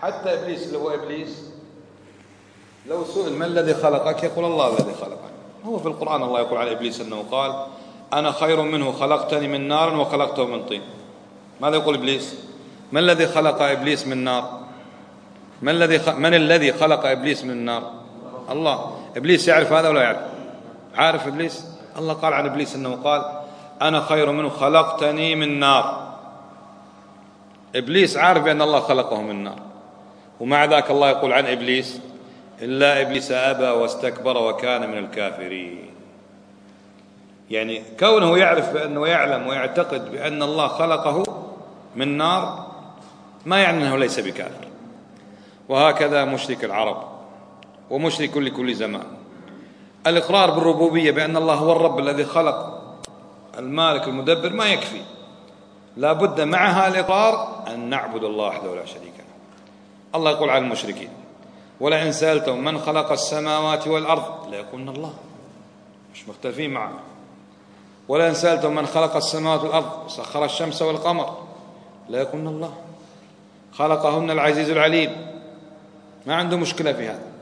حتى إبليس اللي هو إبليس لو سئل ما الذي خلقك يقول الله الذي خلقني. هو في القرآن الله يقول عن إبليس أنه قال أنا خير منه خلقتني من نار وخلقته من طين. ماذا يقول إبليس؟ ما الذي خلق إبليس من نار؟ من الذي خلق إبليس من النار؟ الله. إبليس يعرف هذا ولا يعرف؟ عارف إبليس. الله قال عن إبليس أنه قال أنا خير منه خلقتني من نار. إبليس عارف بأن الله خلقه من نار، ومع ذاك الله يقول عن إبليس إلا إبليس أبى واستكبر وكان من الكافرين. يعني كونه يعرف بأنه يعلم ويعتقد بأن الله خلقه من نار ما يعني أنه ليس بكافر. وهكذا مشرك العرب ومشرك لكل زمان. الإقرار بالربوبية بأن الله هو الرب الذي خلق المالك المدبر ما يكفي، لا بد معها الإقرار أن نعبد الله وحده ولا شريك له. الله يقول عن المشركين ولئن سألتم من خلق السماوات والأرض ليقولن الله، مش مختلفين معه. ولئن سألتم من خلق السماوات والأرض وسخر الشمس والقمر ليقولن الله، خلقهن العزيز العليم. ما عنده مشكلة في هذا،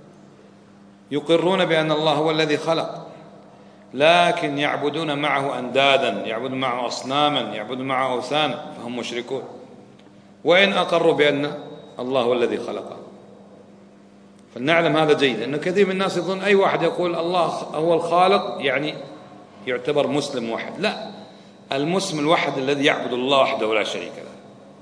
يقرون بأن الله هو الذي خلق، لكن يعبدون معه أندادا، يعبدون معه أصناما، يعبدون معه أوثانا، فهم مشركون. وإن أقروا بأن الله هو الذي خلقه. فلنعلم هذا جيدا، أن كثير من الناس يظن أي واحد يقول الله هو الخالق يعني يعتبر مسلم وحد. لا، المسلم الوحد الذي يعبد الله وحده ولا شريك له،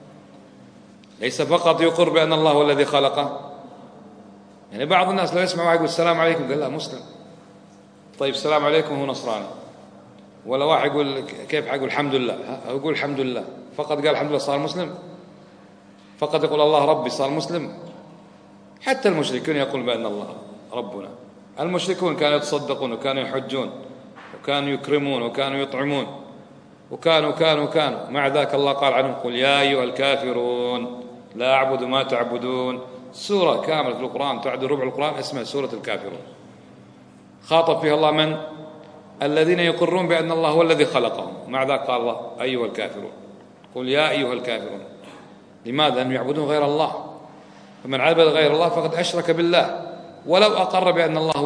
ليس فقط يقر بأن الله هو الذي خلقه. يعني بعض الناس لو يسمع واحد يقول السلام عليكم قال لا مسلم، طيب السلام عليكم هو نصراني. ولا واحد يقول كيف حيقول الحمد لله، يقول الحمد لله، فقط قال الحمد لله صار مسلم، فقط يقول الله ربي صار مسلم. حتى المشركون يقول بأن الله ربنا. المشركون كانوا يتصدقون وكانوا يحجون وكانوا يكرمون وكانوا يطعمون وكانوا مع ذاك الله قال عنهم قل يا أيها الكافرون لا أعبد ما تعبدون. سورة كاملة في القرآن تعدل ربع القرآن اسمها سورة الكافرون، خاطب فيها الله من؟ الذين يقرون بأن الله هو الذي خلقهم. مع ذاك قال الله أيها الكافرون، قل يا أيها الكافرون. لماذا؟ لأنهم يعبدون غير الله، فمن عبد غير الله فقد أشرك بالله ولو أقر بأن الله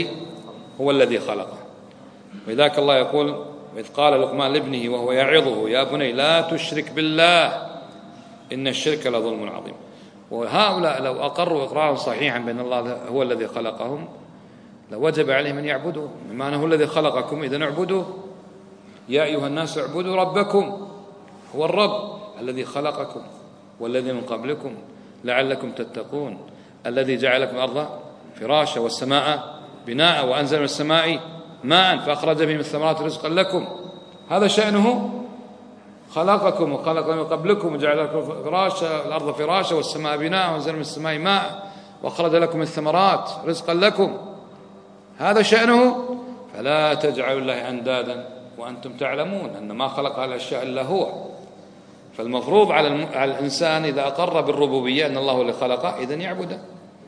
هو الذي خلقه. ولذلك الله يقول إذ قال لقمان لابنه وهو يعظه يا بني لا تشرك بالله إن الشرك لظلم عظيم. وهؤلاء لو أقروا إقرارا صحيحا بأن الله هو الذي خلقهم لوجب عليهم أن يعبدوه، بما أنه هو الذي خلقكم إذن اعبدوه. يا أيها الناس اعبدوا ربكم، هو الرب الذي خلقكم والذي من قبلكم لعلكم تتقون، الذي جعل لكم الأرض فراشا والسماء بناء وأنزل من السماء ماء فأخرج به من الثمرات رزقا لكم. هذا شأنه، خلقكم وخلق من قبلكم وجعل لكم الأرض فراشا والسماء بناء وأنزل من السماء ماء وأخرج لكم من الثمرات رزقا لكم. هذا شأنه، فلا تجعلوا الله أندادا وأنتم تعلمون أن ما خلق هذه الأشياء إلا هو. فالمفروض على الإنسان إذا أقر بالربوبية أن الله هو اللي خلقه إذن يعبده.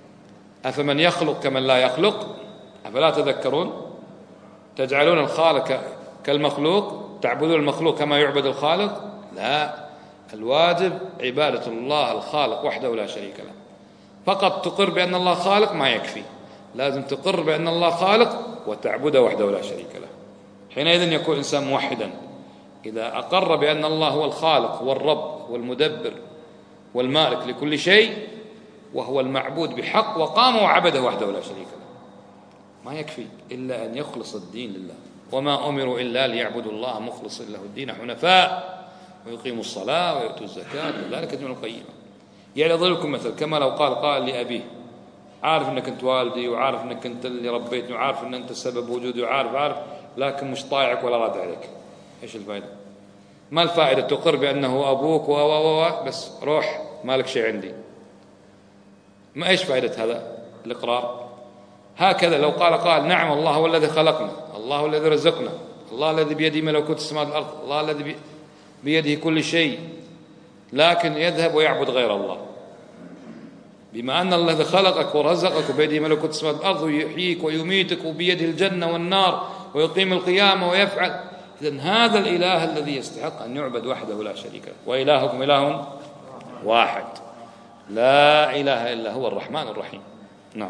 أفمن يخلق كمن لا يخلق أفلا تذكرون؟ تجعلون الخالق كالمخلوق، تعبدون المخلوق كما يعبد الخالق؟ لا، الواجب عبادة الله الخالق وحده لا شريك له. فقط تقر بأن الله خالق ما يكفي، لازم تقر بأن الله خالق وتعبده وحده لا شريك له. حينئذ يكون الإنسان موحدا. إذا أقر بأن الله هو الخالق والرب والمدبر والمالك لكل شيء وهو المعبود بحق وقام وعبده وحده لا شريك له، ما يكفي إلا أن يخلص الدين لله. وما أمروا إلا ليعبدوا الله مخلصين له الدين حنفاء ويقيموا الصلاة ويؤتوا الزكاة وذلك دين القيمة. يعني أضربكم مثل كما لو قال لأبيه عارف أنك أنت والدي وعارف أنك أنت اللي ربيتني وعارف أن أنت سبب وجودي وعارف لكن مش طايعك ولا راد عليك. إيش الفائدة؟ ما الفائدة تقر بأنه أبوك بس روح مالك شيء عندي؟ ما إيش فائدة هذا الإقرار؟ هكذا لو قال نعم الله هو الذي خلقنا، الله هو الذي رزقنا، الله الذي بيده ملكوت السماوات والأرض، الله الذي بيده كل شيء، لكن يذهب ويعبد غير الله، بما أن الله الذي خلقك ورزقك وبيده ملكوت السماوات والأرض ويحييك ويميتك وبيده الجنة والنار ويقيم القيامة ويفعل. إذن هذا الإله الذي يستحق أن يعبد وحده لا شريك له. وإلهكم إله واحد. لا إله إلا هو الرحمن الرحيم. نعم.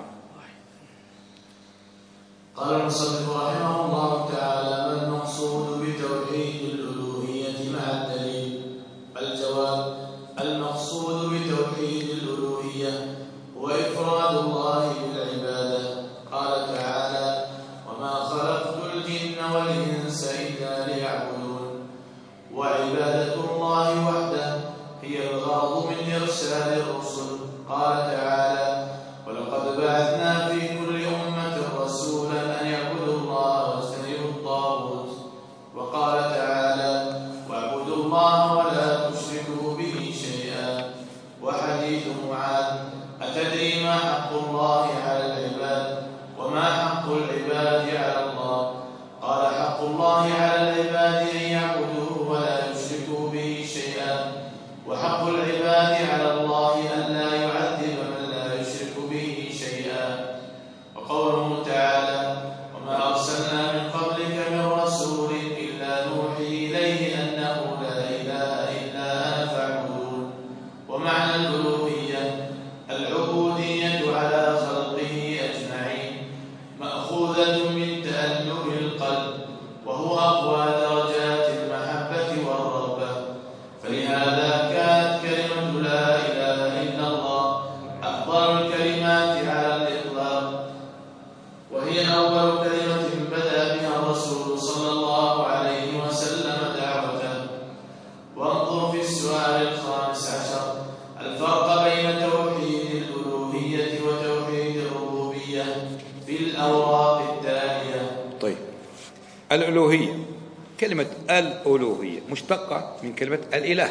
قال المصنف رحمه الله تعالى: ما المقصود بتوحيد الألوهية مع الدليل؟ الجواب: المقصود بتوحيد الألوهية هو إفراد الله بالعبادة. قال تعالى: وما خلقت الجن والإنس إلا ليعبدون. وعبادة الله وحده هي الغرض من إرسال الرسل. قال تعالى: ولقد بعثنا في كل أمة رسولا أن يعبدوا الله واجتنبوا الطاغوت. وقال تعالى: واعبدوا الله ولا تشركوا به شيئا. وحديث معاذ: أتدري ما حق الله على العباد وما حق العباد على الله؟ قال: حق الله على العباد أن يعبدوه ولا يشركوا به شيئا، وحق العباد على الله أن لا يعذب من لا يشرك به شيئا. وقوله تعالى: وما أرسلنا من قبلك من رسول إلا نوحي إليه أنه لا إله إلا أنا فاعبدون. ومعنى الألوهية العبودية على خلقه أجمعين، مأخوذة من تأله القلب، وهو أقوى درجات المحبة والرغبة. فلهذا كانت كلمة لا إله إلا الله أفضل الكلمات على الإطلاق، وهي أول كلمة بدأ بها الرسول صلى الله عليه وسلم دعوته. وانظر في السؤال 15 الفرق بين توحيد الألوهية وتوحيد الربوبية في الأوراق التالية. طيب، الألوهية، كلمة الألوهية مشتقة من كلمة الإله،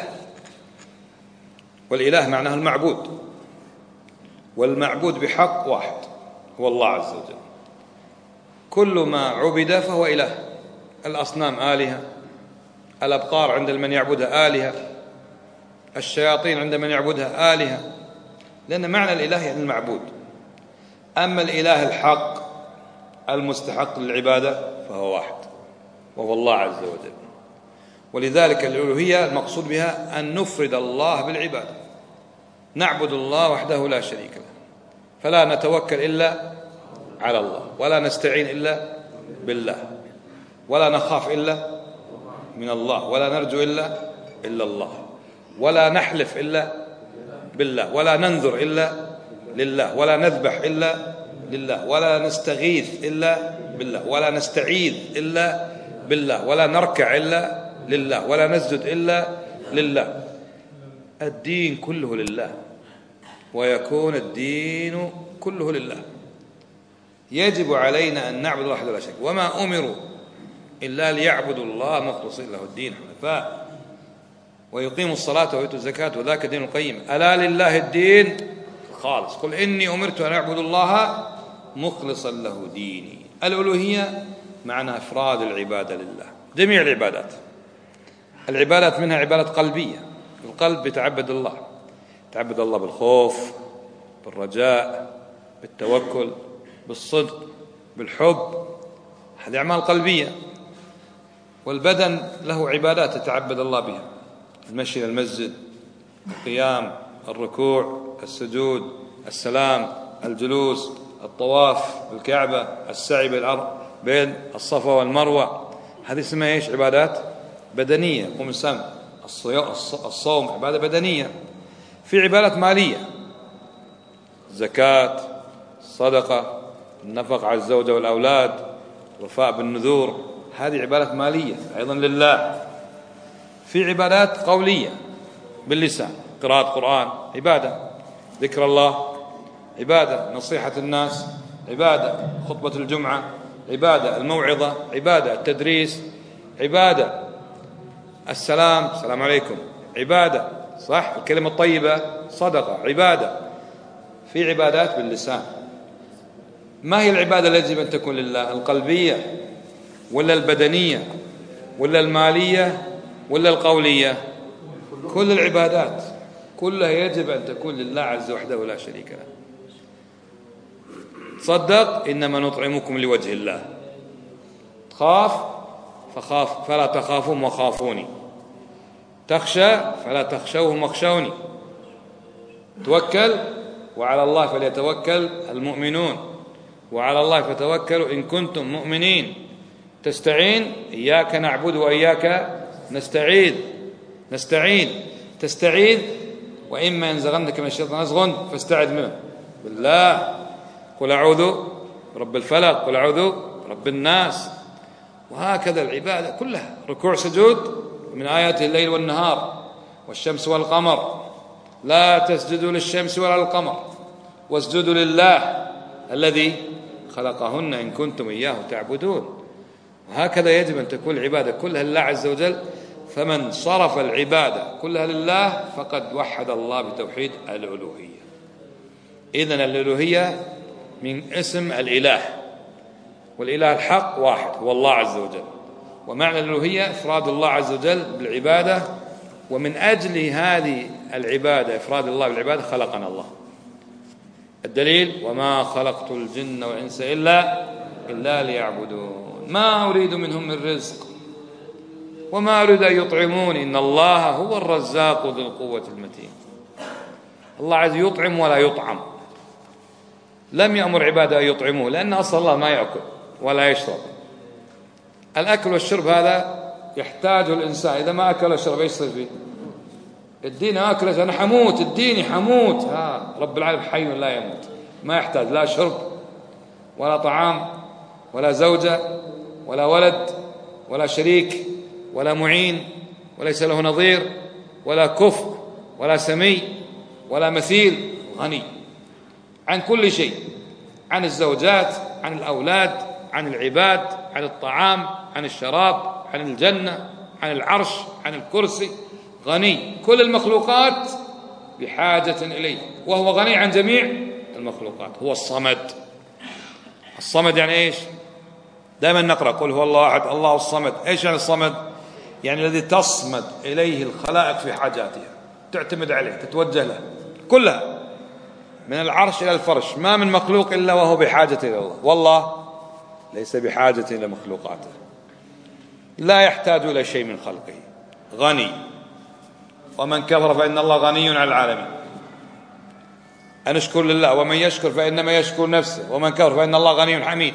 والإله معناه المعبود، والمعبود بحق واحد هو الله عز وجل. كل ما عبد فهو إله. الأصنام آلهة، الأبقار عند من يعبدها آلهة، الشياطين عند من يعبدها آلهة، لأن معنى الإله يعني المعبود. أما الإله الحق المستحق للعبادة فهو واحد وهو الله عز وجل. ولذلك الألوهية المقصود بها أن نفرد الله بالعبادة، نعبد الله وحده لا شريك له، فلا نتوكل إلا على الله، ولا نستعين إلا بالله، ولا نخاف إلا من الله، ولا نرجو إلا الله، ولا نحلف إلا بالله، ولا ننذر إلا لله، ولا نذبح إلا لله، ولا نستغيث إلا بالله، ولا نستعيذ إلا بالله، ولا نركع إلا لله، ولا نسجد إلا لله. الدين كله لله، ويكون الدين كله لله. يجب علينا أن نعبد الله وحده لا شريك له، وما أمروا إلا ليعبدوا الله مخلصين له الدين حنفاء ويقيموا الصلاة ويؤتوا الزكاة وذاك الدين القيم. ألا لله الدين خالص، قل إني أمرت أن أعبد الله مخلصا له ديني. الألوهية معنى إفراد العبادة لله، جميع العبادات منها عبادة قلبية، القلب يتعبد الله، يتعبد الله بالخوف، بالرجاء، بالتوكل، بالصدق، بالحب، هذه أعمال قلبية. والبدن له عبادات يتعبد الله بها، المشي إلى المسجد، القيام، الركوع، السجود، السلام، الجلوس، الطواف بالكعبة، السعي بين الصفا والمروة، هذه اسمها ايش؟ عبادات بدنية. قم السم، الصوم عبادة بدنية. في عبادات مالية، زكاة، صدقة، النفقة على الزوجة والأولاد، وفاء بالنذور، هذه عبادات مالية أيضا لله. في عبادات قولية باللسان، قراءة قرآن عبادة، ذكر الله عبادة، نصيحة الناس عبادة، خطبة الجمعة عبادة، الموعظة عبادة، التدريس عبادة، السلام عليكم عبادة، صح، الكلمة الطيبة صدقة عبادة. في عبادات باللسان. ما هي العبادة التي يجب أن تكون لله؟ القلبية ولا البدنية ولا المالية ولا القولية؟ كل العبادات كلها يجب أن تكون لله عز وحده لا شريك له. تصدق إنما نطعمكم لوجه الله، تخاف فلا تخافون وخافوني، تخشى فلا تخشوهم واخشوني. توكل وعلى الله فليتوكل المؤمنون، وعلى الله فتوكلوا إن كنتم مؤمنين. تستعين، إياك نعبد وإياك تستعين. وإما ينزغنك من الشيطان نزغ فاستعذ منه بالله. قل أعوذ برب الفلق، قل أعوذ برب الناس. وهكذا العبادة كلها، ركوع سجود من آيات الليل والنهار والشمس والقمر. لا تسجدوا للشمس ولا للقمر واسجدوا لله الذي خلقهن إن كنتم إياه تعبدون. وهكذا يجب أن تكون العبادة كلها لله عز وجل. فمن صرف العبادة كلها لله فقد وحد الله بتوحيد الألوهية. إذن الألوهية من اسم الإله، والإله الحق واحد هو الله عز وجل. ومعنى الألوهية إفراد الله عز وجل بالعبادة، ومن أجل هذه العبادة إفراد الله بالعبادة خلقنا الله. الدليل: وما خلقت الجن والإنس إلا ليعبدون ما أريد منهم من رزق وما أريد أن يطعموني إن الله هو الرزاق ذو القوة المتين. الله عز يطعم ولا يطعم، لم يأمر عباده أن يطعموه، لأن أصل الله ما يأكل ولا يشرب. الأكل والشرب هذا يحتاجه الإنسان، إذا ما أكل وشرب إيش يصير فيه؟ الدين أكل أنا حموت، الدين حموت. رب العالمين حي لا يموت، ما يحتاج لا شرب ولا طعام ولا زوجة ولا ولد ولا شريك ولا معين، وليس له نظير ولا كفء ولا سمي ولا مثيل. غني عن كل شيء، عن الزوجات، عن الأولاد، عن العباد، عن الطعام، عن الشراب، عن الجنة، عن العرش، عن الكرسي. غني، كل المخلوقات بحاجة إليه، وهو غني عن جميع المخلوقات. هو الصمد. الصمد يعني إيش؟ دائما نقرأ قل هو الله أحد الله الصمد. إيش يعني الصمد؟ يعني الذي تصمد إليه الخلائق في حاجاتها، تعتمد عليه، تتوجه له كلها من العرش إلى الفرش. ما من مخلوق إلا وهو بحاجة إلى الله، والله ليس بحاجة إلى مخلوقاته، لا يحتاج إلى شيء من خلقه، غني. ومن كفر فإن الله غني عن العالمين. أن اشكر لله، ومن يشكر فإنما يشكر نفسه، ومن كفر فإن الله غني حميد.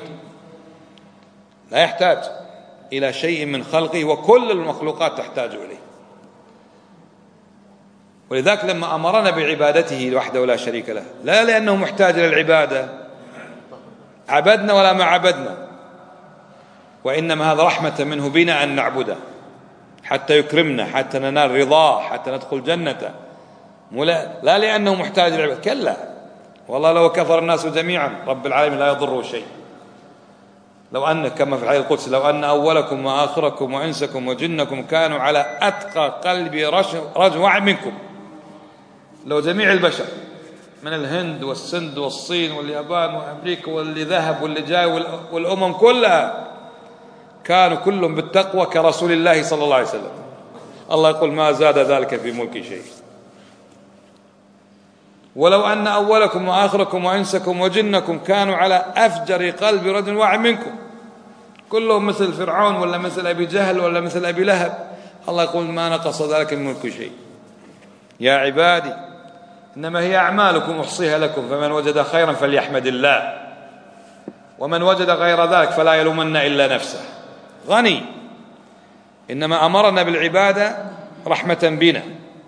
لا يحتاج إلى شيء من خلقه، وكل المخلوقات تحتاج إليه. ولذلك لما أمرنا بعبادته وحده لا شريك له، لا لأنه محتاج إلى العبادة عبدنا ولا ما عبدنا، وإنما هذا رحمة منه بنا أن نعبده حتى يكرمنا، حتى ننال رضاه، حتى ندخل جنته. لا لأنه محتاج إلى العبادة، كلا والله لو كفر الناس جميعا رب العالمين لا يضره شيء. لو أن كما في الحديث القدسي: لو أن أولكم وآخركم وإنسكم وجنكم كانوا على أتقى قلب رجل واحد منكم. لو جميع البشر من الهند والسند والصين واليابان وأمريكا واللي ذهب واللي جاي والأمم كلها كانوا كلهم بالتقوى كرسول الله صلى الله عليه وسلم، الله يقول ما زاد ذلك في ملكي شيء. ولو أن أولكم وآخركم وإنسكم وجنكم كانوا على أفجر قلب رجل واحد منكم، كلهم مثل فرعون ولا مثل أبي جهل ولا مثل أبي لهب، الله يقول ما نقص ذلك من ملك شيء. يا عبادي إنما هي أعمالكم أحصيها لكم، فمن وجد خيرا فليحمد الله، ومن وجد غير ذلك فلا يلومن إلا نفسه. غني، إنما أمرنا بالعبادة رحمة بنا،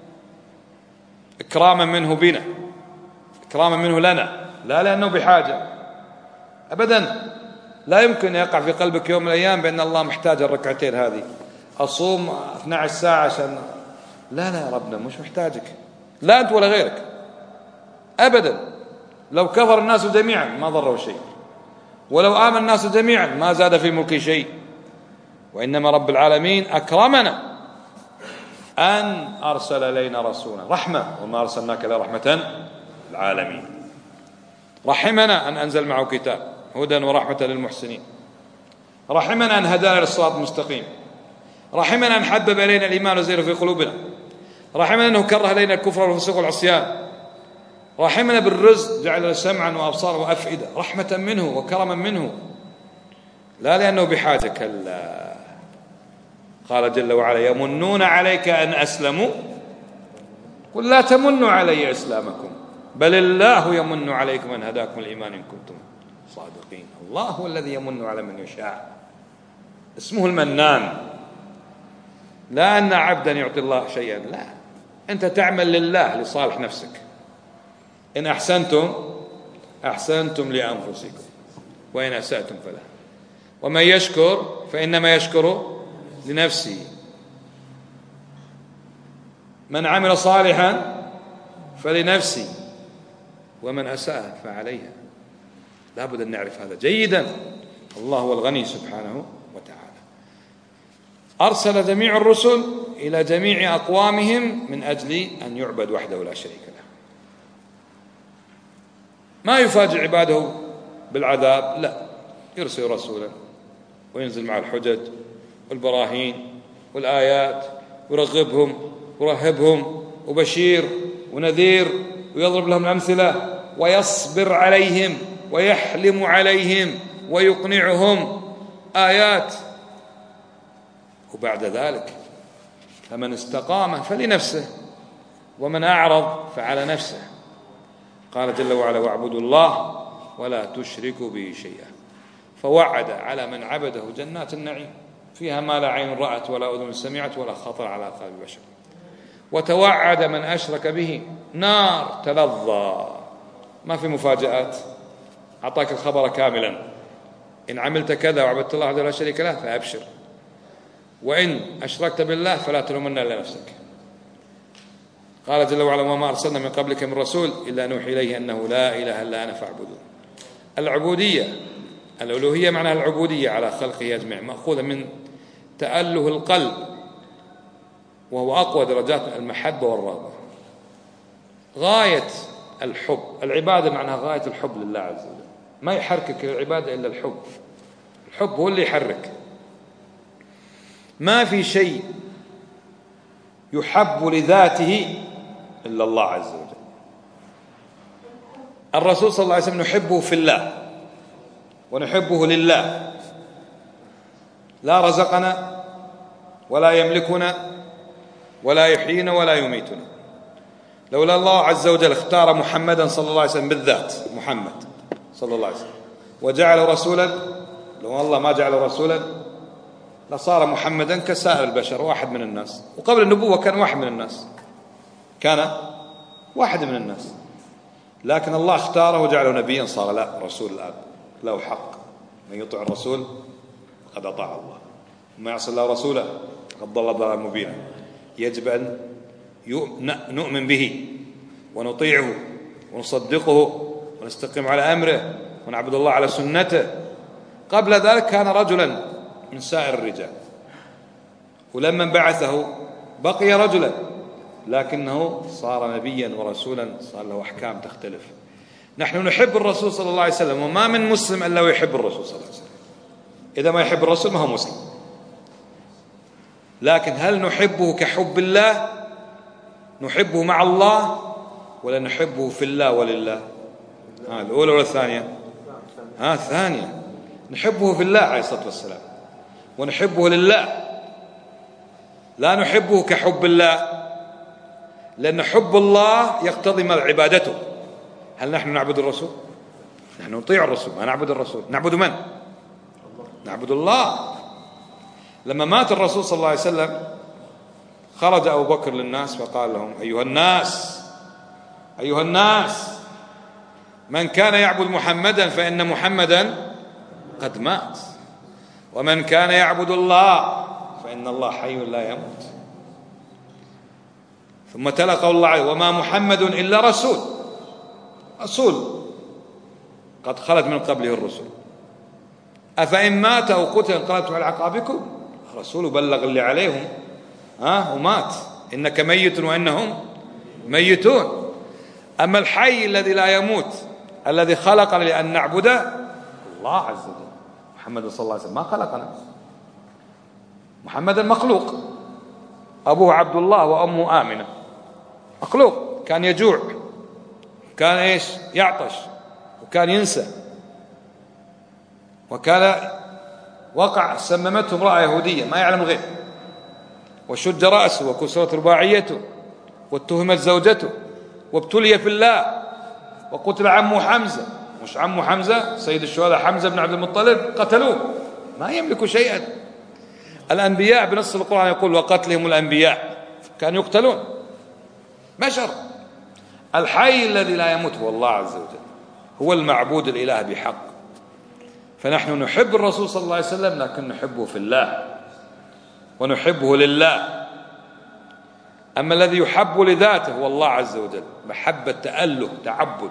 إكراما منه بنا، إكراما منه لنا، لا لأنه بحاجة أبدا. لا يمكن يقع في قلبك يوم من الأيام بأن الله محتاج الركعتين هذه، أصوم 12 ساعة عشان لا يا ربنا مش محتاجك، لا أنت ولا غيرك أبدا. لو كفر الناس جميعا ما ضره شيء، ولو آمن الناس جميعا ما زاد في ملكي شيء. وإنما رب العالمين أكرمنا أن أرسل إلينا رسولا رحمة، وما أرسلناك إلا رحمة للعالمين. رحمنا أن أنزل معه كتاب هدى ورحمة للمحسنين، رحمنا أن هدانا للصراط المستقيم، رحمنا أن حبب إلينا الإيمان وزينه في قلوبنا، رحمنا أنه كره إلينا الكفر والفسوق والعصيان، رحمنا بالرزق جعل سمعا وأبصارا وأفئدة، رحمة منه وكرما منه، لا لأنه بحاجة. كلا، قال جل وعلا يمنون عليك أن أسلموا قل لا تمنوا علي إسلامكم بل الله يمن عليكم أن هداكم الإيمان إن كنتم صادقين. الله هو الذي يمن على من يشاء، اسمه المنان، لا أن عبدا يعطي الله شيئا، لا، أنت تعمل لله لصالح نفسك. إن أحسنتم أحسنتم لأنفسكم وإن أسأتم فلا، ومن يشكر فإنما يشكر لنفسه، من عمل صالحا فلنفسه ومن أساء فعليها. لا بد أن نعرف هذا جيدا. الله هو الغني سبحانه وتعالى. أرسل جميع الرسل إلى جميع أقوامهم من أجل أن يعبد وحده لا شريك له. ما يفاجئ عباده بالعذاب، لا، يرسل رسولا وينزل مع الحجج والبراهين والآيات، ويرغبهم ويرهبهم وبشير ونذير، ويضرب لهم الأمثلة، ويصبر عليهم ويحلم عليهم ويقنعهم آيات. وبعد ذلك فمن استقام فلنفسه ومن أعرض فعلى نفسه. قال جل وعلا: واعبدوا الله ولا تشركوا به شيئا. فوعد على من عبده جنات النعيم فيها ما لا عين رأت ولا أذن سمعت ولا خطر على قلب بشر. وتوعد من أشرك به نار تلظى، ما في مفاجآت، أعطاك الخبر كاملا: إن عملت كذا وعبدت الله وحده لا شريك له فأبشر، وإن أشركت بالله فلا تلومن إلا نفسك. قال جل وعلا: وما أرسلنا من قبلك من رسول إلا نوحي إليه أنه لا إله إلا أنا فاعبدون. العبودية، الألوهية معناها العبودية على خلقه أجمع، مأخوذة من تأله القلب، وهو أقوى درجات المحبة والرغبة، غاية الحب. العبادة معناها غاية الحب لله عز وجل، ما يحركك العبادة إلا الحب. الحب هو اللي يحرك. ما في شيء يحب لذاته إلا الله عز وجل. الرسول صلى الله عليه وسلم نحبه في الله ونحبه لله، لا رزقنا ولا يملكنا ولا يحيينا ولا يميتنا. لولا الله عز وجل اختار محمدا صلى الله عليه وسلم بالذات، محمد صلى الله عليه وسلم، وجعل رسولا، لو الله ما جعل رسولا لصار محمدا كسائر البشر، واحد من الناس. وقبل النبوة كان واحد من الناس، كان واحد من الناس، لكن الله اختاره وجعله نبيا، صار لا، رسول الآن له حق. من يطع الرسول فقد أطاع الله، وما يعصي الله رسوله فقد ضل ضلالا مبينا. يجب أن نؤمن به ونطيعه ونصدقه ونستقيم على أمره ونعبد الله على سنته. قبل ذلك كان رجلا من سائر الرجال، ولما بعثه بقي رجلا، لكنه صار نبيا ورسولا، صار له أحكام تختلف. نحن نحب الرسول صلى الله عليه وسلم، وما من مسلم إلا ويحب الرسول صلى الله عليه وسلم. إذا ما يحب الرسول ما هو مسلم. لكن هل نحبه كحب الله؟ نحبه مع الله ولا نحبه في الله ولله؟ الأولى ولا الثانية؟ الثانية. نحبه في الله عليه الصلاة والسلام ونحبه لله، لا نحبه كحب الله، لأن حب الله يقتضي ما عبادته. هل نحن نعبد الرسول؟ نحن نطيع الرسول، ما نعبد الرسول. نعبد من؟ نعبد الله. لما مات الرسول صلى الله عليه وسلم خرج أبو بكر للناس فقال لهم: أيها الناس، أيها الناس، من كان يعبد محمدا فإن محمدا قد مات، ومن كان يعبد الله فإن الله حي لا يموت. ثم تلا قول الله عليه: وما محمد إلا رسول، رسول قد خلت من قبله الرسل، أفإن مات أو قتل انقلبتم على أعقابكم. رسول بلغ اللي عليهم ومات، إنك ميت وإنهم ميتون. أما الحي الذي لا يموت الذي خلقنا لأن نعبده الله عز وجل. محمد صلى الله عليه وسلم ما خلقنا، محمد مخلوق، أبوه عبد الله وأمه آمنة، مخلوق، كان يجوع، كان يعطش، وكان ينسى، وكان وقع سممته امرأة يهودية ما يعلم الغيب، وشج رأسه وكسرت رباعيته واتهمت زوجته وابتلي في الله وقتل عمه حمزة، مش عمه حمزة سيد الشهداء حمزة بن عبد المطلب، قتلوه، ما يملك شيئا. الأنبياء بنص القرآن يقول وقتلهم الأنبياء، كانوا يقتلون بشر. الحي الذي لا يموت هو الله عز وجل، هو المعبود الإله بحق. فنحن نحب الرسول صلى الله عليه وسلم، لكن نحبه في الله ونحبه لله. أما الذي يحب لذاته هو الله عز وجل، محبة تأله تعبد.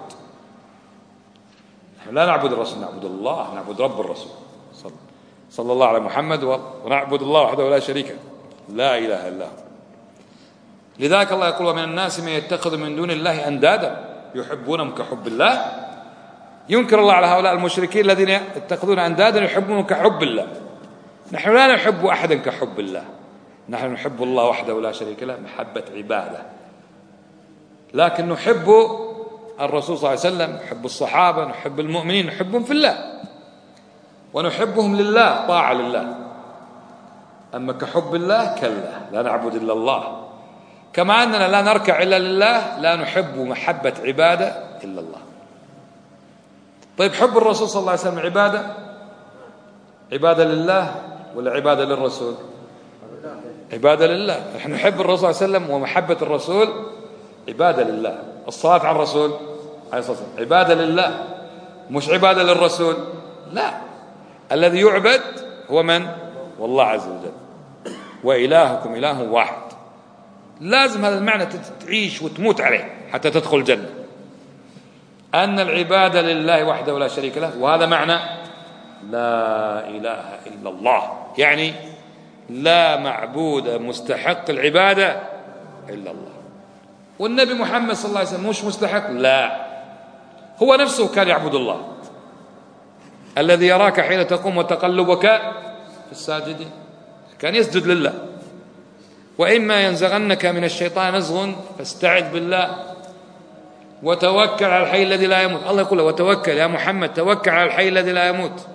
نحن لا نعبد الرسول، نعبد الله، نعبد رب الرسول صلى الله على محمد، ونعبد الله وحده لا شريك له، لا إله إلا هو. لذلك الله يقول ومن الناس من يتخذ من دون الله أندادا يحبونهم كحب الله. ينكر الله على هؤلاء المشركين الذين يتخذون أندادا يحبونهم كحب الله. نحن لا نحب أحدا كحب الله، نحن نحب الله وحده لا شريك له محبة عبادة. لكن نحب الرسول صلى الله عليه وسلم، نحب الصحابة، نحب المؤمنين، نحبهم في الله ونحبهم لله، طاعة لله. أما كحب الله كلا، لا نعبد إلا الله. كما أننا لا نركع إلا لله، لا نحب محبة عبادة إلا الله. طيب حب الرسول صلى الله عليه وسلم عبادة لله ولا عبادة للرسول؟ عبادة لله. نحن نحب الرسول صلى الله عليه وسلم، ومحبة الرسول عبادة لله. الصلاة على الرسول عليه الصلاة والسلام عبادة لله، مش عبادة للرسول. لا، الذي يعبد هو من؟ والله عز وجل. وإلهكم إله واحد. لازم هذا المعنى تعيش وتموت عليه حتى تدخل الجنة، أن العبادة لله وحده لا شريك له. وهذا معنى لا إله إلا الله، يعني لا معبود مستحق العبادة إلا الله. والنبي محمد صلى الله عليه وسلم مش مستحق، لا، هو نفسه كان يعبد الله، الذي يراك حين تقوم وتقلبك في الساجدين، كان يسجد لله. وإما ينزغنك من الشيطان نزغ فاستعذ بالله وتوكل على الحي الذي لا يموت. الله يقول له وتوكل يا محمد، توكل على الحي الذي لا يموت.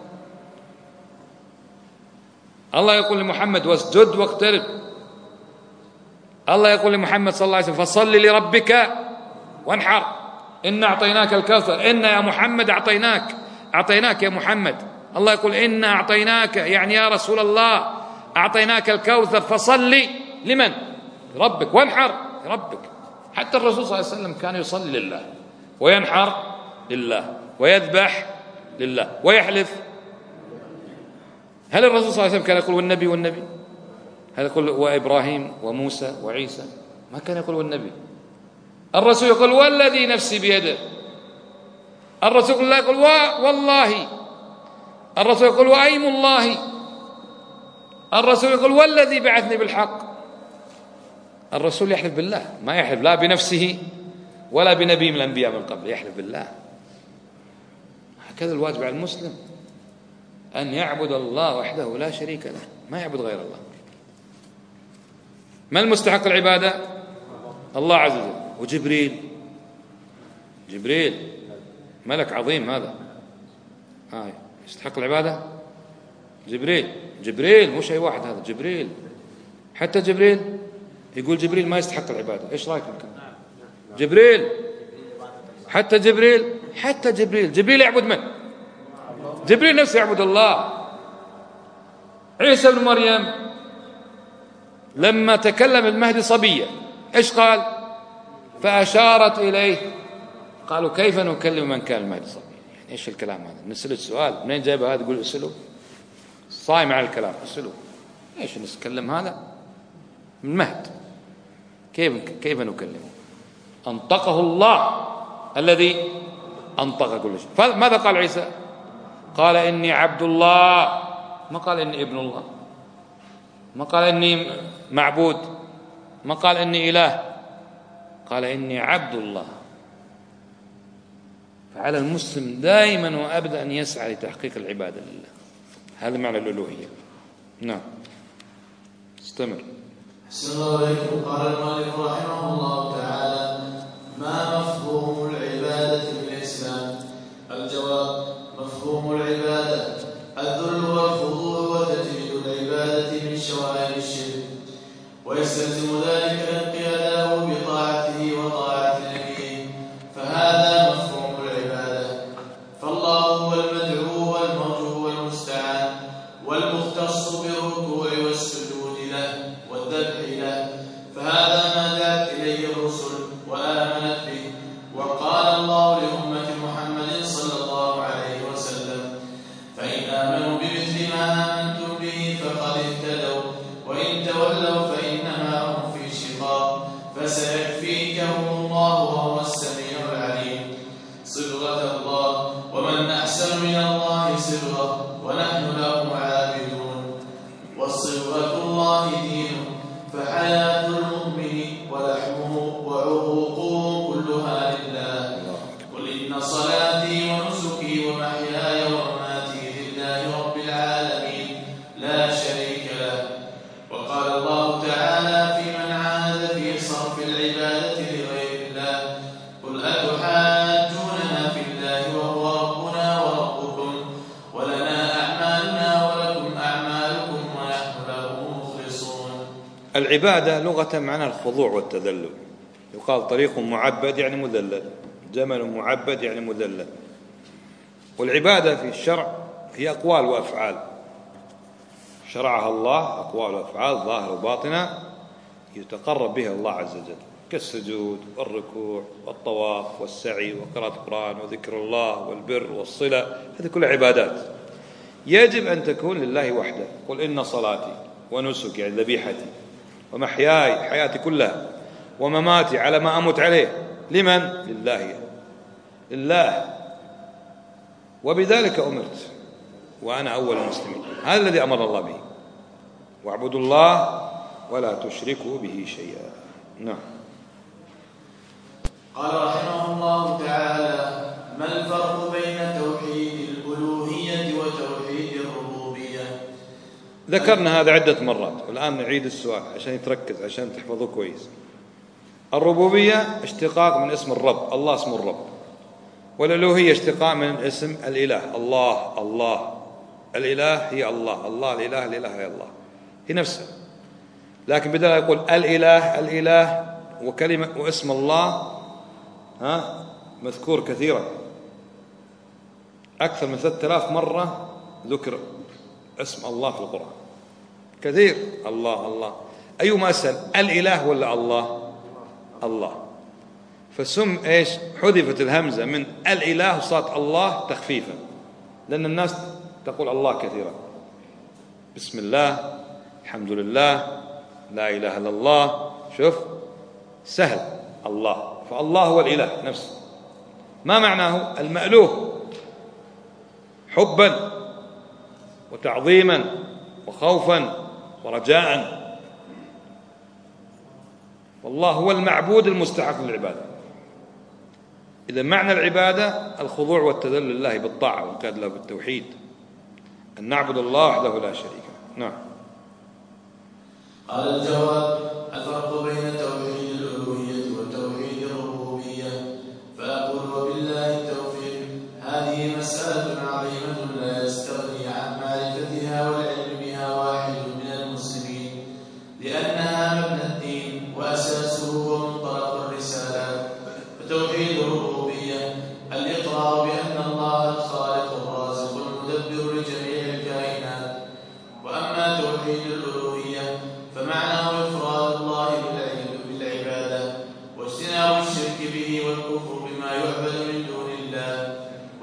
الله يقول لمحمد واسجد واقترب. الله يقول لمحمد صلى الله عليه وسلم فصل لربك وانحر إنا أعطيناك الكوثر. إنا يا محمد أعطيناك يا محمد. الله يقول إنا أعطيناك، يعني يا رسول الله أعطيناك الكوثر فصل لمن؟ ربك، وانحر لربك. حتى الرسول صلى الله عليه وسلم كان يصلي لله وينحر لله ويذبح لله ويحلف. هل الرسول صلى الله عليه وسلم كان يقول والنبي؟ هل يقول وإبراهيم وموسى وعيسى؟ ما كان يقول والنبي. الرسول يقول والذي نفسي بيده. الرسول لا يقول والله. الرسول يقول وأيم الله. الرسول يقول والذي بعثني بالحق. الرسول يحلف بالله، ما يحلف لا بنفسه ولا بنبي من الأنبياء من قبل، يحلف بالله. هكذا الواجب على المسلم أن يعبد الله وحده لا شريك له، ما يعبد غير الله. من المستحق العبادة؟ الله عز وجل. وجبريل ملك عظيم، هذا يستحق العبادة. جبريل مش أي واحد، هذا جبريل. حتى جبريل يقول جبريل ما يستحق العبادة. إيش رأيكم؟ حتى جبريل يعبد من؟ جبريل نفسه يعبد الله. عيسى بن مريم لما تكلم المهدي صبيا إيش قال؟ فأشارت إليه. قالوا كيف نكلم من كان المهدي صبيا؟ يعني إيش الكلام هذا؟ نسأل السؤال منين جايب هذا؟ يقول اسألوا، صايم على الكلام، اسألوا إيش نتكلم هذا من مهد؟ كيف نكلمه؟ أنطقه الله الذي أنطق كل شيء. فماذا قال عيسى؟ قال إني عبد الله، ما قال إني ابن الله، ما قال إني معبود، ما قال إني إله، قال إني عبد الله. فعلى المسلم دائما وأبدا أن يسعى لتحقيق العبادة لله. هذا معنى الألوهية. نعم، استمر. أحسن الله إليكم. قال المؤلف رحمه الله تعالى ما مفهوم العبادة في الإسلام؟ الجواب مفهوم العبادة الذل والخضوع وتجريد العبادة من شوائب الشرك، ويستلزم ذلك الانقياد له بطاعته وطاعة نبيه، فهذا مفهوم الصبغة ونحن له عابدون. والصبغة الله دينه، فحياة المؤمن ولحمه وعروقه كلها لله. قل إن صلاتي ونسكي ومحياي ومماتي لله رب العالمين لا شريك له. وقال الله تعالى في من عاهد في صرف العبادة لغير الله: قل أتحاجوننا في الله وهو ربنا وربكم ولنا أعمالنا ولكم أعمالكم ونحن له مخلصون. العبادة لغة معنى الخضوع والتذلل. يقال طريق معبد يعني مذلل، جمل معبد يعني مذلل. والعبادة في الشرع هي أقوال وأفعال شرعها الله، أقوال وأفعال ظاهرة وباطنة يتقرب بها الله عز وجل، كالسجود والركوع والطواف والسعي وقراءة القرآن وذكر الله والبر والصلة. هذه كلها عبادات يجب أن تكون لله وحده. قل إن صلاتي ونسكي يعني ذبيحتي ومحياي حياتي كلها ومماتي على ما أموت عليه لمن؟ لله. وبذلك أمرت وأنا أول المسلمين. هذا الذي أمر الله به: واعبدوا الله ولا تشركوا به شيئا. نعم. قال رحمه الله تعالى: ما الفرق بين توحيد الألوهية وتوحيد الربوبية؟ ذكرنا هذا عدة مرات والآن نعيد السؤال عشان يتركز، عشان تحفظه كويس. الربوبية اشتقاق من اسم الرب، الله اسم الرب. والألوهية اشتقاق من اسم الإله، الله. الإله هي الله، الإله هي الله، هي نفسها. لكن بدل يقول الإله وكلمة واسم الله مذكور كثيرا، أكثر من 3000 مرة ذكر اسم الله في القرآن كثير. الله أيما أسهل، الإله ولا الله؟ فسم إيش؟ حذفت الهمزة من الإله وصارت الله تخفيفا، لأن الناس تقول الله كثيرا. بسم الله، الحمد لله، لا إله إلا الله. شوف سهل الله، فالله هو الإله نفسه. ما معناه؟ المألوه حبا وتعظيما وخوفا ورجاء. والله هو المعبود المستحق للعبادة. إذا معنى العبادة الخضوع والتذلل لله بالطاعة والانقياد له بالتوحيد، أن نعبد الله وحده لا شريك له. نعم. قال الجواب: الفرق بين توحيد الألوهية وتوحيد الربوبية. فأقول وبالله التوفيق: هذه مسألة عظيمة لا يستغني عن معرفتها والعلم بها واحد من المسلمين، لأنها مبنى الدين وأساسه ومنطلق الرسالات. فتوحيد الربوبية الإقرار بأن الله الخالق الرازق المدبر لجميع الكائنات. وأما توحيد الألوهية فمعناه إفراد الله بالعبادة واجتناب الشرك به والكفر بما يعبد من دون الله.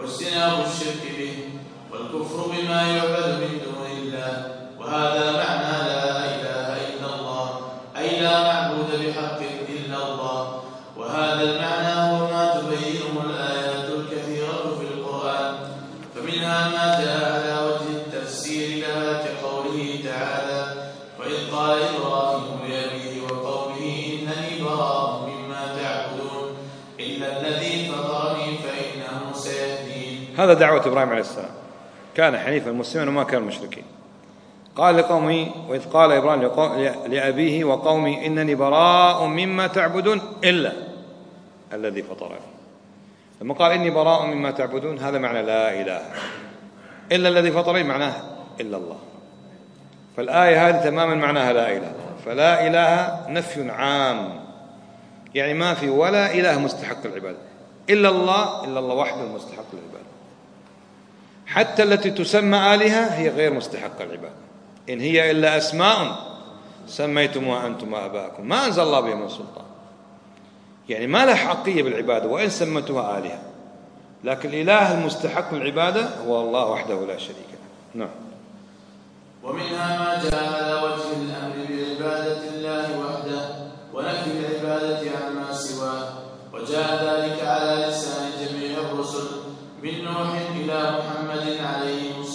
وهذا معنى لا إله إلا الله، أي لا معبود بحق إلا الله. وهذا المعنى هو ما تبينه الآيات الكثيرة في القرآن، فمنها ما جاء على وجه التفسير لها كقوله تعالى: وإذ قال إبراهيم لأبيه وقومه إنني براء مما تعبدون إلا الذي فطرني فإنه سيهدين. هذا دعوة إبراهيم عليه السلام، كان حنيفا مسلما وما كان مشركين. قال لقومه: وإذ قال إبراهيم لأبيه وقومه إنني براء مما تعبدون إلا الذي فطرني. لما قال إني براء مما تعبدون هذا معنى لا إله إلا الذي فطرني، معناه إلا الله. فالآية هذه تماما معناها لا إله. فلا إله نفي عام، يعني ما في ولا إله مستحق العبادة إلا الله وحده المستحق للعبادة. حتى التي تسمى آلهة هي غير مستحقة العبادة، إن هي إلا أسماء سميتموها أنتم وآباءكم ما أنزل الله بها من سلطان. يعني ما لها حقية بالعبادة وإن سمتها آلهة، لكن الإله المستحق للعبادة هو الله وحده لا شريك له. نعم. ومنها ما جاء على وجه الأمر بعبادة الله وحده ونفي العبادة عما سواه، وجاء ذلك على لسان جميع الرسل من نوح إلى محمد عليه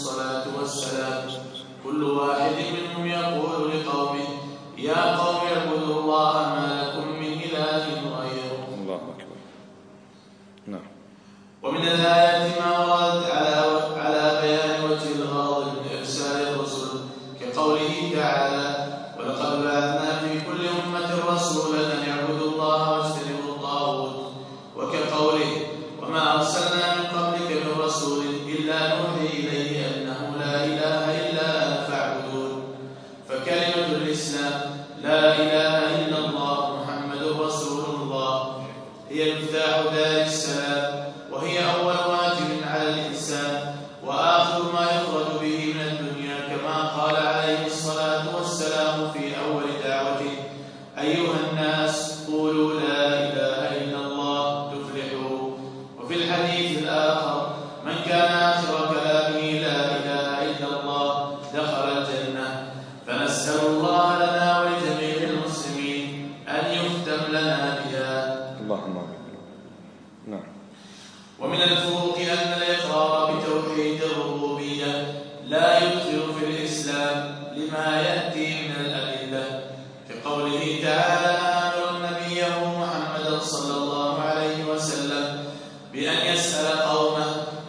نعم. ومن الآيات ما ورد على بيان وجه الغرض من إرسال الرسل كقوله تعالى: ولقد بعثنا في كل أمة رسولا أن يعبدوا الله واجتنبوا الطاغوت، وكقوله: وما أرسلنا من قبلك من رسول إلا نوحي إليه أنه لا إله إلا أنا فاعبدون. فكلمة الإسلام لا إله إلا الله محمد رسول الله هي مفتاح دار السلام، وهي أول واجب على الإنسان وآخر ما يخرج به من الدنيا، كما قال عليه الصلاة والسلام في أول دعوته: أيها الناس قولوا لا إله إلا الله تفلحوا. وفي الحديث الآخر: من كان آخر كلامه لا إله إلا الله دخل الجنة. فنسأل الله لنا ولجميع المسلمين أن يختم لنا بها. اللهم آمين. نعم. ومن الفروق أن الإقرار بتوحيد الربوبية لا يدخل في الإسلام لما يأتي من الأدلة، كقوله تعالى: آمر نبيه محمدا صلى الله عليه وسلم بأن يسأل قومه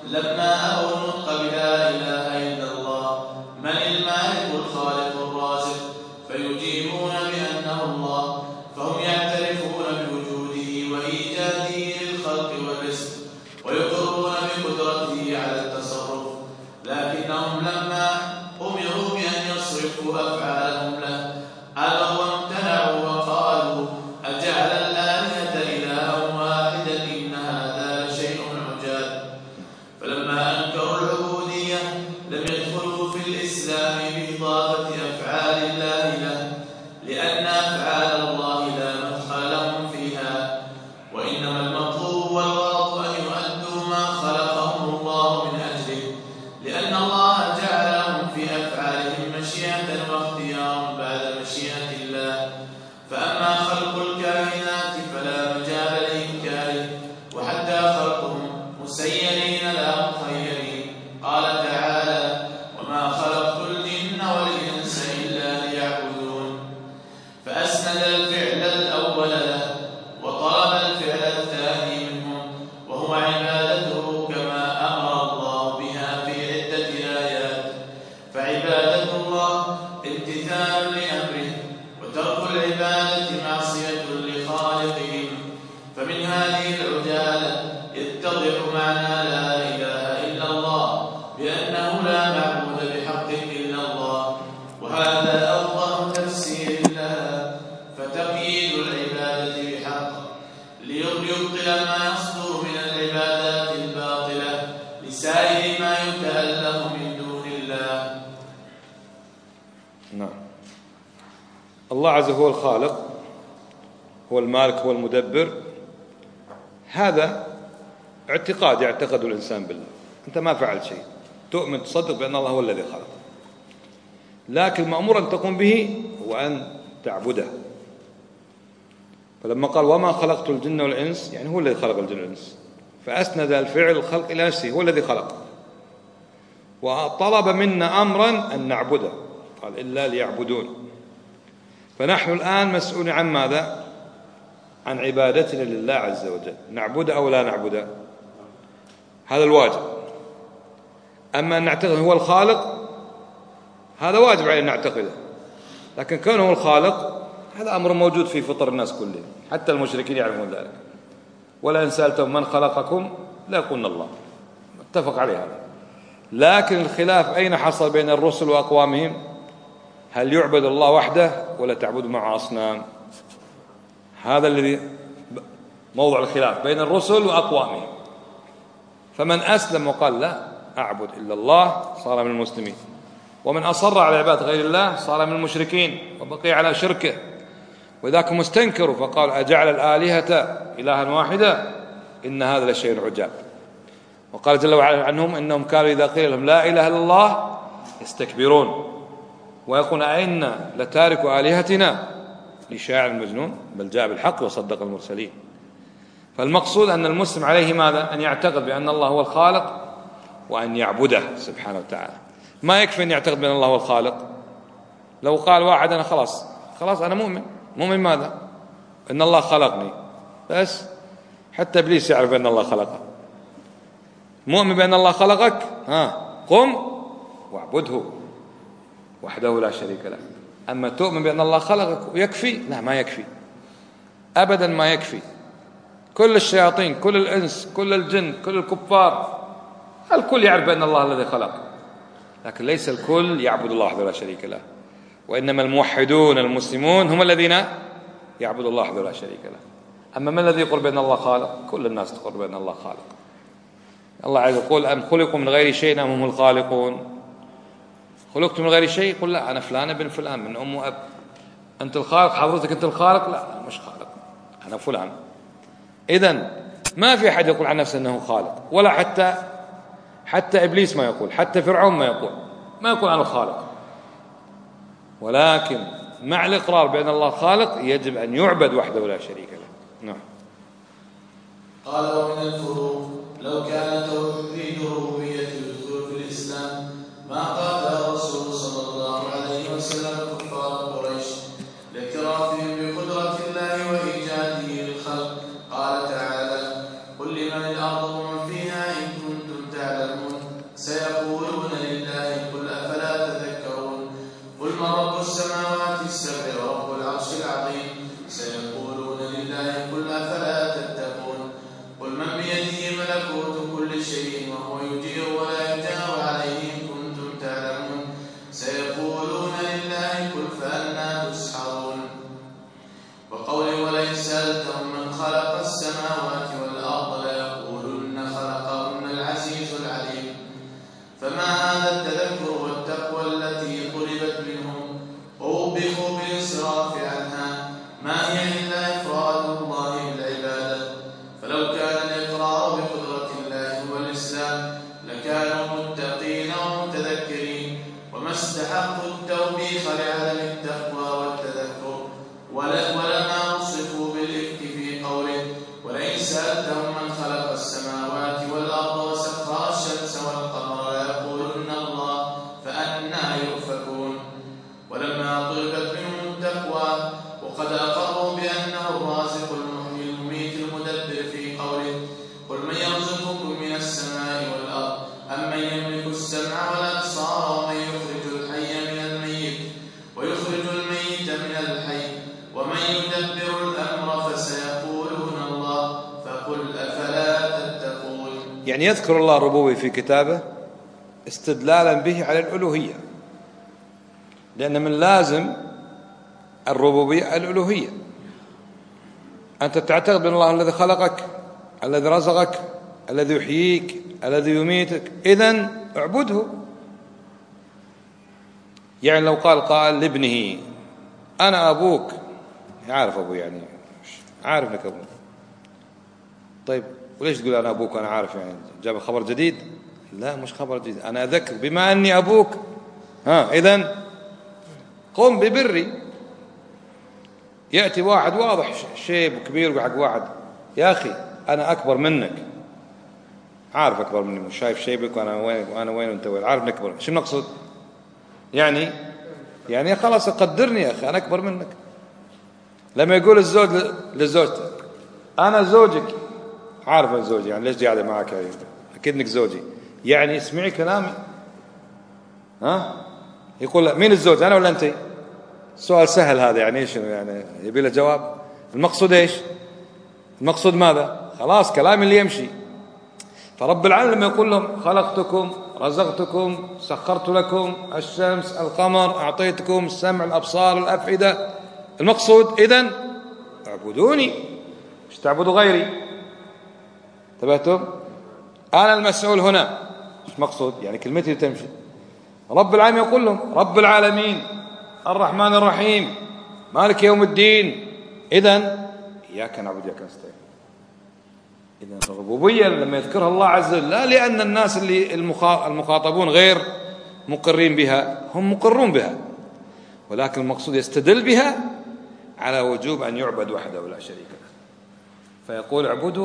لما أبوا النطق بلا إله إلا الله: من المالك الخالق الرازق؟ فيجيبون بأنه الله، فهم يعترفون بوجوده وإيجاده للخلق والرزق، ويقرون بقدرته على التصرف، لكنهم لما أمروا بأن يصرفوا أفعالهم له ألغوا وامتنعوا وقالوا: أجعل الآلهة إلها واحدا إن هذا لشيء عجاب. فلما أنكروا العبودية لم يدخلوا في الإسلام بإضافة أفعال الله له، لأن أفعال الله لا مدخل لهم فيها، وإنما المطلوب والغرض أن يؤدوا ما خلقهم الله من أجله، لأن الله جعل لهم في أفعالهم مشيئة واختيارا بعد مشيئة الله. فأما خلق الكائنات فلا مجال لإنكاره، وحتى خلقهم مسيرين لا مخيرين. قال تعالى: وما خلقت الجن والإنس إلا ليعبدون. فأسند الفعل الأول له وطلب الفعل الثاني منهم، وهو عبادته كما أمر الله بها في عدة آيات. فعبادة الله امتثال لأمره، وترك العبادة معصية لخالقهم. فمن هذه العجالة يتضح معنى لا إله إلا الله بأنه لا معبود بحق إلا الله، وهذا أوضح تفسير لها. فتقييد العبادة بحق ليبطل ما يصدر من العبادات الباطلة لسائر ما يتأله من دون الله. نعم. الله عز وجل هو الخالق، هو المالك، هو المدبر. هذا اعتقاد يعتقده الإنسان بالله. أنت ما فعلت شيء، تؤمن تصدق بأن الله هو الذي خلق، لكن المأمور أن تقوم به هو أن تعبده. فلما قال: وما خلقت الجن والإنس، يعني هو الذي خلق الجن والإنس، فأسند الفعل الخلق إلى نفسه، هو الذي خلق، وطلب منا أمرا أن نعبده، قال: إلا ليعبدون. فنحن الآن مسؤولين عن ماذا؟ عن عبادتنا لله عز وجل، نعبد أو لا نعبد، هذا الواجب. أما أن نعتقد هو الخالق هذا واجب علينا نعتقده، لكن كونه هو الخالق هذا أمر موجود في فطر الناس كلهم، حتى المشركين يعرفون ذلك. ولئن سألتم من خلقكم لا يقولن الله، اتفق عليه هذا. لكن الخلاف أين حصل بين الرسل وأقوامهم؟ هل يعبد الله وحده ولا تعبد مع أصنام؟ هذا الذي موضع الخلاف بين الرسل وأقوامهم. فمن أسلم وقال لا أعبد إلا الله صار من المسلمين، ومن أصر على عبادة غير الله صار من المشركين وبقي على شركه. وذاك مستنكروا فقال: أجعل الآلهة إلها واحدا إن هذا لشيء عجاب. وقال جل وعلا عنهم إنهم كانوا إذا قيل لهم لا إله إلا الله يستكبرون ويقولون أئنا لتاركوا آلهتنا لشاعر مجنون بل جاء بالحق وصدق المرسلين. فالمقصود أن المسلم عليه ماذا؟ أن يعتقد بأن الله هو الخالق وأن يعبده سبحانه وتعالى. ما يكفي أن يعتقد بأن الله هو الخالق. لو قال واحد أنا خلاص أنا مؤمن ماذا؟ أن الله خلقني بس، حتى إبليس يعرف بأن الله خلقه. مؤمن بأن الله خلقك، قم واعبده وحده لا شريك له. أما تؤمن بأن الله خلقك ويكفي، لا، ما يكفي أبدا، ما يكفي. كل الشياطين، كل الإنس، كل الجن، كل الكفار، الكل يعرف بأن الله الذي خلق، لكن ليس الكل يعبد الله وحده لا شريك له. وإنما الموحدون المسلمون هم الذين يعبدوا الله وحده لا شريك له. أما من الذي يقول بأن الله خالق؟ كل الناس تقول بأن الله خالق. الله عز وجل يقول: أم خلقوا من غير شيء أم هم الخالقون؟ خلقت من غير شيء؟ قل لا، أنا فلان ابن فلان من أم وأب. أنت الخالق؟ حضرتك أنت الخالق؟ لا، أنا مش خالق، أنا فلان. إذن ما في أحد يقول عن نفسه أنه خالق، ولا حتى إبليس ما يقول، حتى فرعون ما يقول عنه خالق. ولكن مع الإقرار بأن الله خالق يجب أن يعبد وحده لا شريك له. نعم. قال: ومن الفروق لو كان توحيد الربوبية يدخل في الإسلام ما قال الرسول صلى الله عليه وسلم كفار قريش لاعترافهم بقدرة الله وإيجاده للخلق. قال تعالى: قل لمن الأرض ومن فيها إن كنتم تعلمون سيقولون لله قل أفلا تذكرون. قل من رب السماوات السبع ورب العرش العظيم سيقولون لله قل أفلا تتقون. قل من بيده ملكوت كل شيء وهو يجير ولا يجار عليه إن كنتم تعلمون سيقولون لله قل فأنى تسحرون. وقوله: ولئن سألتهم من خلق السماوات والأرض ليقولن خلقهن العزيز العليم. فما هذا التذكر والتقوى التي طلبت منهم ووبخوا بالانصراف عنها؟ ما هي إلا إفراد الله بالعبادة. فلو كان الإقرار بقدرة الله هو الإسلام لكانوا متقين ومتذكرين، وما استحقوا التوبيخ لعدم التقوى والتذكر، ولما وصفوا بالإفك في قوله: ولئن سألتهم من خلق السماوات والأرض وسخر الشمس والقمر ليقولن الله فأنى يؤفكون. ولما طلبت منهم التقوى وقد أقروا بأنه الرازق المحيي المميت المدبر في قوله: قل من يرزقكم من السماء والأرض أمن يملك السمع والأبصار ومن يخرج الحي من الميت ويخرج الميت من الحي ومن يدبر الأمر فسيقولون الله فقل أفلا تتقون. يعني يذكر الله الربوبية في كتابه استدلالا به على الألوهية، لأن من لازم الربوبية الألوهية. أنت تعتقد بأن الله الذي خلقك، الذي رزقك، الذي يحييك، الذي يميتك، إذن اعبده. يعني لو قال قائل لابنه: أنا أبوك، عارف أبوه، يعني عارف لك أبوه. طيب وليش تقول أنا أبوك وأنا عارف؟ يعني جاب خبر جديد؟ لا، مش خبر جديد، أنا أذكر بما أني أبوك، إذن قم ببري. يأتي واحد واضح شيب كبير وحق واحد: يا أخي أنا أكبر منك، عارف أكبر مني، مش شايف شيبك وأنا وين وأنت وين، عارف نكبر. شو نقصد؟ يعني خلاص قدرني يا أخي، أنا أكبر منك. لما يقول الزوج لزوجته: أنا زوجك، عارف أنا زوجي، يعني ليش قاعدة معك؟ يعني أكيد إنك زوجي، يعني اسمعي كلامي. يقول: مين الزوج، أنا ولا أنت؟ سؤال سهل هذا، يعني إيش يعني يبي له جواب. المقصود إيش؟ المقصود ماذا؟ خلاص كلام اللي يمشي. فرب العالمين لما يقول لهم: خلقتكم، رزقتكم، سخرت لكم الشمس، القمر، أعطيتكم السمع، الأبصار، الأفئدة، المقصود إذن اعبدوني، مش تعبدوا غيري. انتبهتم؟ أنا المسؤول هنا، مش مقصود يعني كلمتي تمشي. رب العالمين يقول لهم: رب العالمين الرحمن الرحيم مالك يوم الدين، إذن إياك نعبد إياك نستعين. إذن الربوبية لما يذكرها الله عز وجل لا لأن الناس اللي المخاطبون غير مقرين بها، هم مقرون بها، ولكن المقصود يستدل بها على وجوب أن يعبد وحده ولا شريك له. فيقول: اعبدوا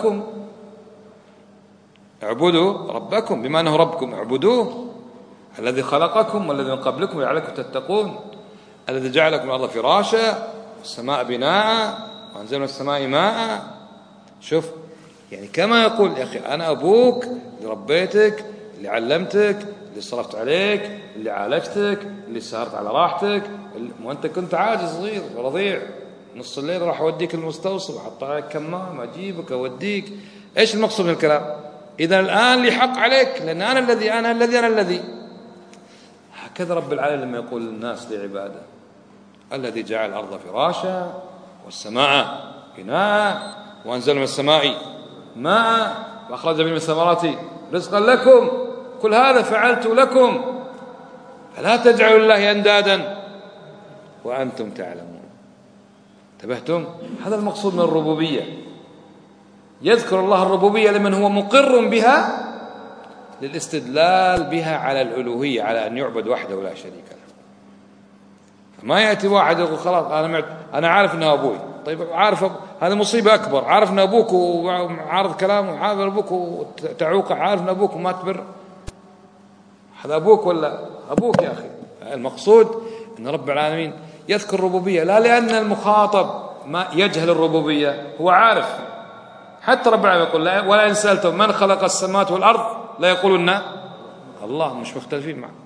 ربكم بما أنه ربكم، اعبدوه الذي خلقكم والذي من قبلكم لعلكم تتقون، الذي جعلكم الأرض فراشا والسماء بناء وأنزلنا السماء ماء شوف يعني كما يقول يا أخي أنا أبوك اللي ربيتك، اللي علمتك، اللي صرفت عليك، اللي عالجتك، اللي سهرت على راحتك، وأنت كنت عاجز صغير رضيع، نص الليل راح أوديك المستوصف، أحط عليك كمام، أجيبك أوديك. إيش المقصود من الكلام؟ إذا الآن لي حق عليك، لأن أنا الذي. هكذا رب العالمين لما يقول للناس لعباده: الذي جعل الأرض فراشا والسماء بناء وأنزل من السماء ماء وأخرج من الثمرات رزقا لكم، كل هذا فعلت لكم فلا تجعلوا لله أندادا وأنتم تعلمون. انتبهتم؟ هذا المقصود من الربوبية. يذكر الله الربوبية لمن هو مقر بها، للاستدلال بها على الألوهية، على أن يعبد وحده ولا شريك له. ما يأتي واحد يقول خلاص أنا عارف أنه أبوي. طيب عارف هذا مصيبة أكبر. عارف أن أبوك وعارض كلامه، وعارف أن أبوك وتعوقه، عارف أن أبوك وما تبر، هذا أبوك ولا أبوك يا أخي؟ المقصود أن رب العالمين يذكر الربوبية لا لأن المخاطب ما يجهل الربوبية، هو عارف. حتى رب العالمين يقول: ولا إن سألتم من خلق السماوات والأرض لا يقولون الله. مش مختلفين معه.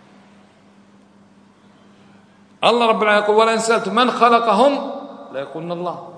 الله رب العالمين يقول: ولا إن سألتم من خلقهم لا يقولون الله.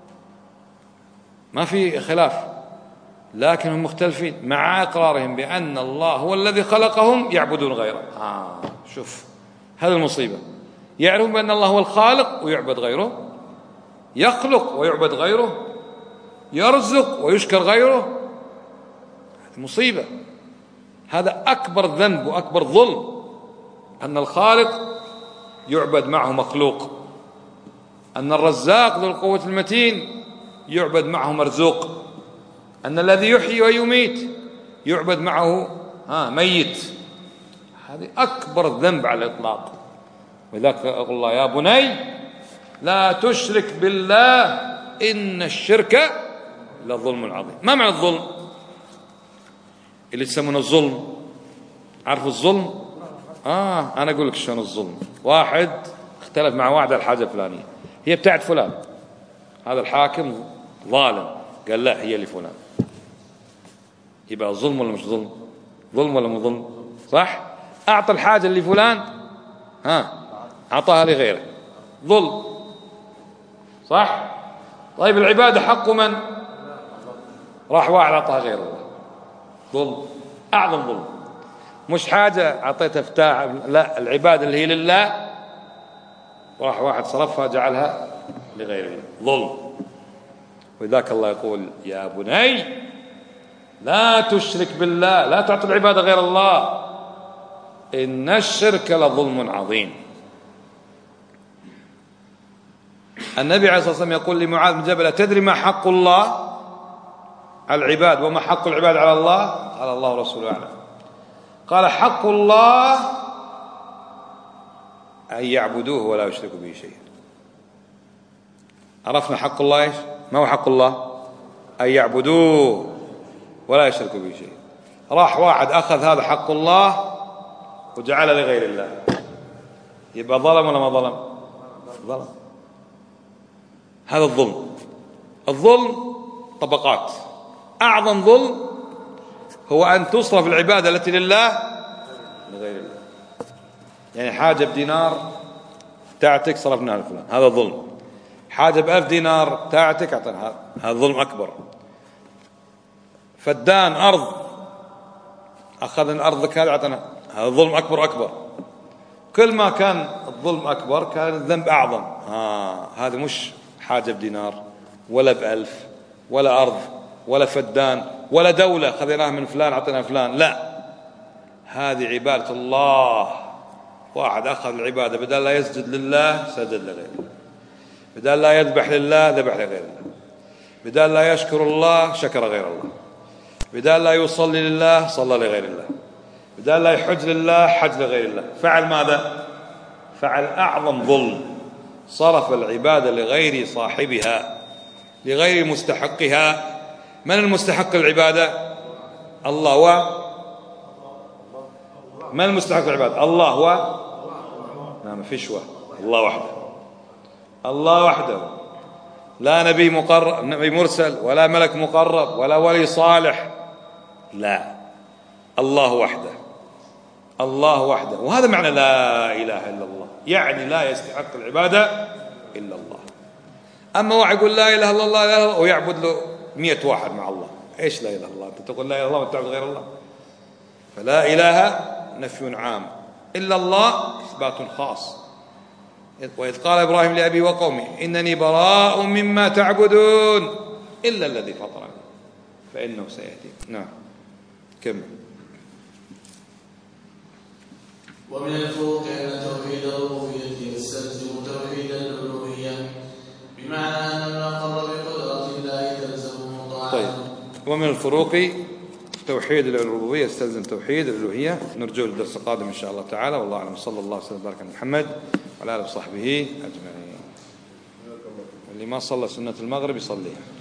ما في خلاف، لكنهم مختلفين مع إقرارهم بأن الله هو الذي خلقهم، يعبدون غيره. شوف هذا المصيبة. يعرفون بأن الله هو الخالق ويعبد غيره، يخلق ويعبد غيره، يرزق ويشكر غيره. هذه مصيبة. هذا أكبر ذنب وأكبر ظلم، أن الخالق يعبد معه مخلوق، أن الرزاق ذو القوة المتين يعبد معه مرزوق، أن الذي يحيي ويميت يعبد معه ميت. هذه أكبر ذنب على الإطلاق. ولذلك يقول الله: يا بني لا تشرك بالله إن الشرك لظلم عظيم. ما معنى الظلم؟ اللي يسمونه الظلم، عارف الظلم؟ أنا أقول لك شلون الظلم. واحد اختلف مع واحد على الحاجة الفلانية، هي بتاعت فلان، هذا الحاكم ظالم قال لا هي لفلان، يبقى ظلم ولا مش ظلم؟ ظلم ولا مو ظلم؟ صح؟ أعطى الحاجة اللي فلان أعطاها لغيره، ظلم. صح؟ طيب العبادة حق من؟ راح واحد أعطاها غير الله، ظلم، أعظم ظلم. مش حاجة أعطيتها فتاح، لا، العبادة اللي هي لله وراح واحد صرفها جعلها لغيره، ظلم. ولذلك الله يقول: يا بني لا تشرك بالله، لا تعطي العبادة غير الله، إن الشرك لظلم عظيم. النبي عليه الصلاة والسلام يقول لمعاذ بن جبل: تدري ما حق الله على العباد وما حق العباد على الله؟ قال: الله ورسوله أعلم. قال: حق الله أن يعبدوه ولا يشركوا به شيئا. عرفنا حق الله إيش؟ ما هو حق الله؟ أن يعبدوه ولا يشركوا به شيئا. راح واحد أخذ هذا حق الله وجعله لغير الله، يبقى ظلم ولا ما ظلم؟ ظلم. هذا الظلم. الظلم طبقات. أعظم ظلم هو أن تصرف العبادة التي لله لغير الله. يعني حاجة بدينار تاعتك صرفناها لفلان، هذا ظلم. حاجة ب1000 دينار تاعتك أعطينا، هذا ظلم أكبر. فدان أرض أخذ أرضك هذا أعطينا، هذا ظلم أكبر. كل ما كان الظلم أكبر كان الذنب أعظم. هذا مش حاجة بدينار ولا ب1000 ولا أرض ولا فدان ولا دولة خذيناها من فلان أعطينا فلان، لا، هذه عبادة الله. واحد أخذ العبادة بدل لا يسجد لله سجد لغير الله، بدل لا يذبح لله ذبح لغير الله، بدل لا يشكر الله شكر غير الله، بدل لا يصلي لله صلى لغير الله، بدل لا يحج لله حج لغير الله. فعل ماذا؟ فعل أعظم ظلم، صرف العبادة لغير صاحبها، لغير مستحقها. من المستحق العبادة؟ الله. من المستحق العبادة؟ الله ما فيش واحد، الله وحده. لا نبي مقرب، نبي مرسل، ولا ملك مقرب، ولا ولي صالح، لا، الله وحده، الله وحده. وهذا معنى لا إله إلا الله، يعني لا يستحق العبادة إلا الله. أما واحد يقول لا إله إلا الله، لا إله، ويعبد له 100 واحد مع الله، إيش لا إله إلا الله؟ أنت تقول لا إله إلا الله وتعبد غير الله. فلا إله نفي عام، إلا الله إثبات خاص. وإذ قال إبراهيم لأبي وقومه إنني براء مما تعبدون إلا الذي فطرني فإنه سيهدين. نعم، كمل. ومن الفروق أن توحيد الربوبية يستلزم توحيد الألوهية، بمعنى أن من أقر بقدرة الله تلزمه طاعته. طيب، ومن الفروق توحيد الربوبية يستلزم توحيد الألوهية. نرجو الدرس القادم إن شاء الله تعالى، والله أعلم. صلى الله وسلم وبارك على محمد وعلى آله وصحبه أجمعين. اللي ما صلى سنة المغرب يصليها.